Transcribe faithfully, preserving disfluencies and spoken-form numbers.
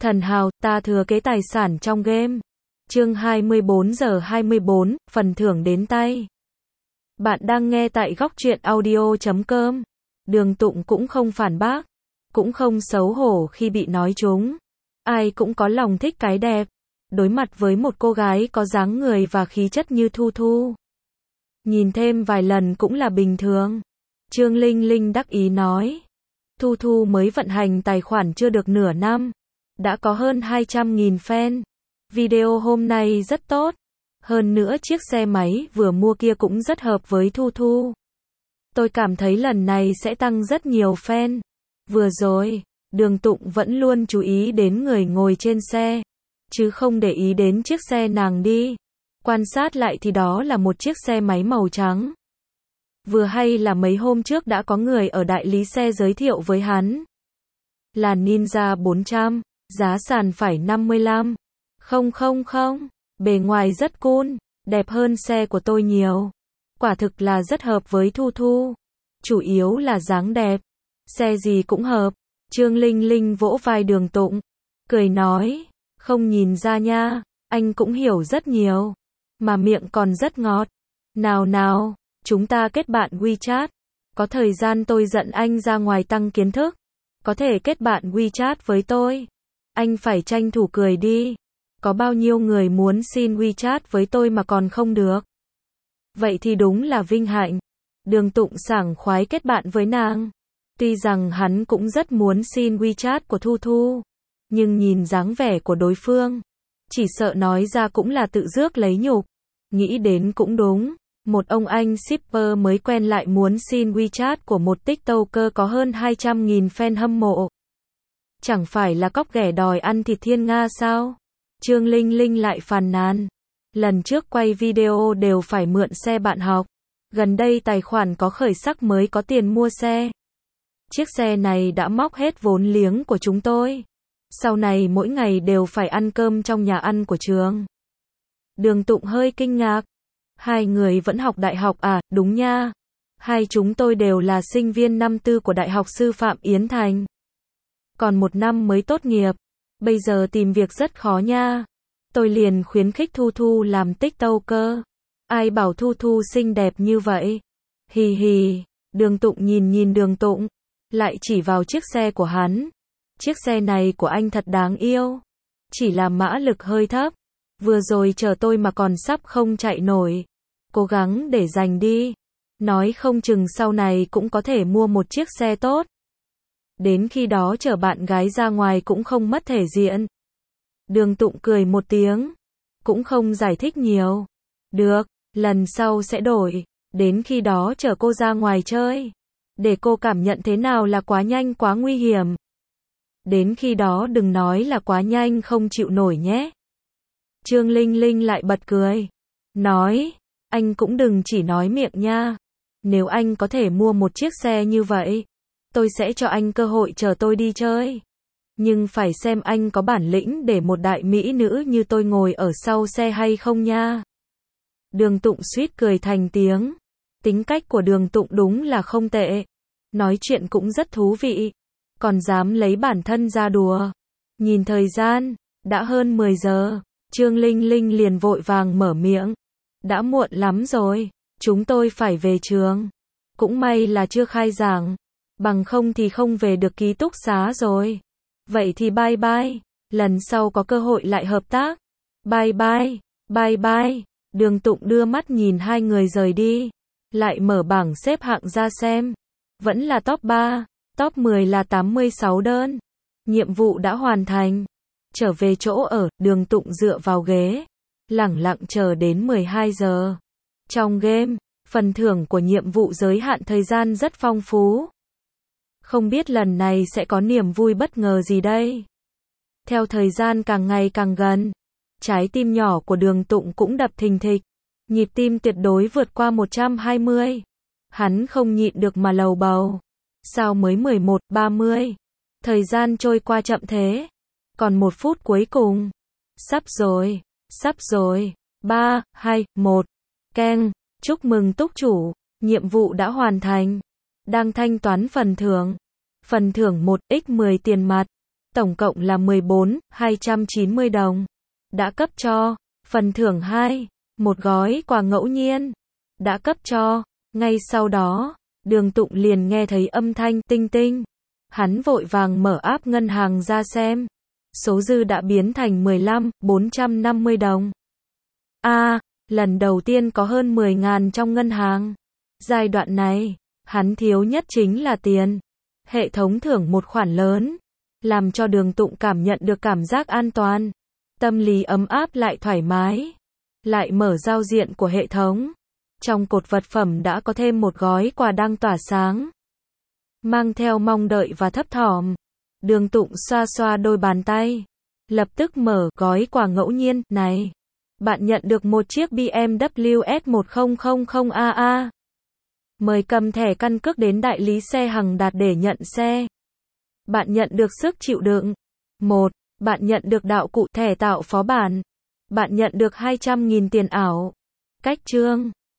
Thần hào, ta thừa kế tài sản trong game. Chương hai mươi bốn giờ hai mươi bốn, phần thưởng đến tay. Bạn đang nghe tại góc truyện audio chấm com. Đường Tụng cũng không phản bác, cũng không xấu hổ khi bị nói trúng. Ai cũng có lòng thích cái đẹp. Đối mặt với một cô gái có dáng người và khí chất như Thu Thu, nhìn thêm vài lần cũng là bình thường. Trương Linh Linh đắc ý nói. Thu Thu mới vận hành tài khoản chưa được nửa năm, đã có hơn hai trăm nghìn fan. Video hôm nay rất tốt. Hơn nữa chiếc xe máy vừa mua kia cũng rất hợp với Thu Thu. Tôi cảm thấy lần này sẽ tăng rất nhiều fan. Vừa rồi, Đường Tụng vẫn luôn chú ý đến người ngồi trên xe, chứ không để ý đến chiếc xe nàng đi. Quan sát lại thì đó là một chiếc xe máy màu trắng. Vừa hay là mấy hôm trước đã có người ở đại lý xe giới thiệu với hắn. Là Ninja bốn trăm, giá sàn phải năm mươi lăm. Không không không, bề ngoài rất cool, đẹp hơn xe của tôi nhiều. Quả thực là rất hợp với Thu Thu. Chủ yếu là dáng đẹp. Xe gì cũng hợp. Trương Linh Linh vỗ vai Đường Tụng, cười nói, không nhìn ra nha, anh cũng hiểu rất nhiều, mà miệng còn rất ngọt. Nào nào, chúng ta kết bạn WeChat. Có thời gian tôi dẫn anh ra ngoài tăng kiến thức. Có thể kết bạn WeChat với tôi. Anh phải tranh thủ cười đi. Có bao nhiêu người muốn xin WeChat với tôi mà còn không được. Vậy thì đúng là vinh hạnh. Đường Tụng sảng khoái kết bạn với nàng. Tuy rằng hắn cũng rất muốn xin WeChat của Thu Thu, nhưng nhìn dáng vẻ của đối phương, chỉ sợ nói ra cũng là tự rước lấy nhục. Nghĩ đến cũng đúng, một ông anh shipper mới quen lại muốn xin WeChat của một TikToker có hơn hai trăm nghìn fan hâm mộ. Chẳng phải là cóc ghẻ đòi ăn thịt thiên nga sao? Trương Linh Linh lại phàn nàn. Lần trước quay video đều phải mượn xe bạn học. Gần đây tài khoản có khởi sắc mới có tiền mua xe. Chiếc xe này đã móc hết vốn liếng của chúng tôi. Sau này mỗi ngày đều phải ăn cơm trong nhà ăn của trường. Đường Tụng hơi kinh ngạc. Hai người vẫn học đại học à? Đúng nha. Hai chúng tôi đều là sinh viên năm tư của Đại học Sư phạm Yến Thành. Còn một năm mới tốt nghiệp. Bây giờ tìm việc rất khó nha. Tôi liền khuyến khích Thu Thu làm TikToker. Ai bảo Thu Thu xinh đẹp như vậy? Hì hì. Đường Tụng nhìn nhìn Đường Tụng, lại chỉ vào chiếc xe của hắn. Chiếc xe này của anh thật đáng yêu. Chỉ là mã lực hơi thấp. Vừa rồi chờ tôi mà còn sắp không chạy nổi. Cố gắng để dành đi. Nói không chừng sau này cũng có thể mua một chiếc xe tốt. Đến khi đó chở bạn gái ra ngoài cũng không mất thể diện. Đường Tụng cười một tiếng, cũng không giải thích nhiều. Được, lần sau sẽ đổi. Đến khi đó chở cô ra ngoài chơi, để cô cảm nhận thế nào là quá nhanh quá nguy hiểm. Đến khi đó đừng nói là quá nhanh không chịu nổi nhé. Trương Linh Linh lại bật cười, nói, anh cũng đừng chỉ nói miệng nha. Nếu anh có thể mua một chiếc xe như vậy, tôi sẽ cho anh cơ hội chở tôi đi chơi. Nhưng phải xem anh có bản lĩnh để một đại mỹ nữ như tôi ngồi ở sau xe hay không nha. Đường Tụng suýt cười thành tiếng. Tính cách của Đường Tụng đúng là không tệ. Nói chuyện cũng rất thú vị. Còn dám lấy bản thân ra đùa. Nhìn thời gian, đã hơn mười giờ. Trương Linh Linh liền vội vàng mở miệng. Đã muộn lắm rồi. Chúng tôi phải về trường. Cũng may là chưa khai giảng. Bằng không thì không về được ký túc xá rồi. Vậy thì bye bye. Lần sau có cơ hội lại hợp tác. Bye bye. Bye bye. Đường Tụng đưa mắt nhìn hai người rời đi. Lại mở bảng xếp hạng ra xem. Vẫn là top ba. Top mười là tám mươi sáu đơn. Nhiệm vụ đã hoàn thành. Trở về chỗ ở, Đường Tụng dựa vào ghế. Lẳng lặng chờ đến mười hai giờ. Trong game, phần thưởng của nhiệm vụ giới hạn thời gian rất phong phú. Không biết lần này sẽ có niềm vui bất ngờ gì đây. Theo thời gian càng ngày càng gần, trái tim nhỏ của Đường Tụng cũng đập thình thịch. Nhịp tim tuyệt đối vượt qua một trăm hai mươi. Hắn không nhịn được mà lầu bầu. Sao mới mười một ba mươi? Thời gian trôi qua chậm thế. Còn một phút cuối cùng. Sắp rồi, sắp rồi. ba, hai, một. Keng, chúc mừng túc chủ. Nhiệm vụ đã hoàn thành. Đang thanh toán phần thưởng. Phần thưởng một nhân mười tiền mặt. tổng cộng là mười bốn nghìn hai trăm chín mươi đồng. Đã cấp cho. Phần thưởng hai, một gói quà ngẫu nhiên. Đã cấp cho. Ngay sau đó, Đường Tụng liền nghe thấy âm thanh tinh tinh. Hắn vội vàng mở app ngân hàng ra xem. Số dư đã biến thành mười lăm nghìn bốn trăm năm mươi đồng. A, à, lần đầu tiên có hơn mười ngàn trong ngân hàng. Giai đoạn này, hắn thiếu nhất chính là tiền. Hệ thống thưởng một khoản lớn, làm cho Đường Tụng cảm nhận được cảm giác an toàn. Tâm lý ấm áp lại thoải mái. Lại mở giao diện của hệ thống. Trong cột vật phẩm đã có thêm một gói quà đang tỏa sáng. Mang theo mong đợi và thấp thỏm, Đường Tụng xoa xoa đôi bàn tay. Lập tức mở gói quà ngẫu nhiên này. Bạn nhận được một chiếc B M W S một nghìn A A. Mời cầm thẻ căn cước đến đại lý xe Hằng Đạt để nhận xe. Bạn nhận được sức chịu đựng. một. Bạn nhận được đạo cụ thẻ tạo phó bản. Bạn nhận được hai trăm nghìn tiền ảo. Cách chương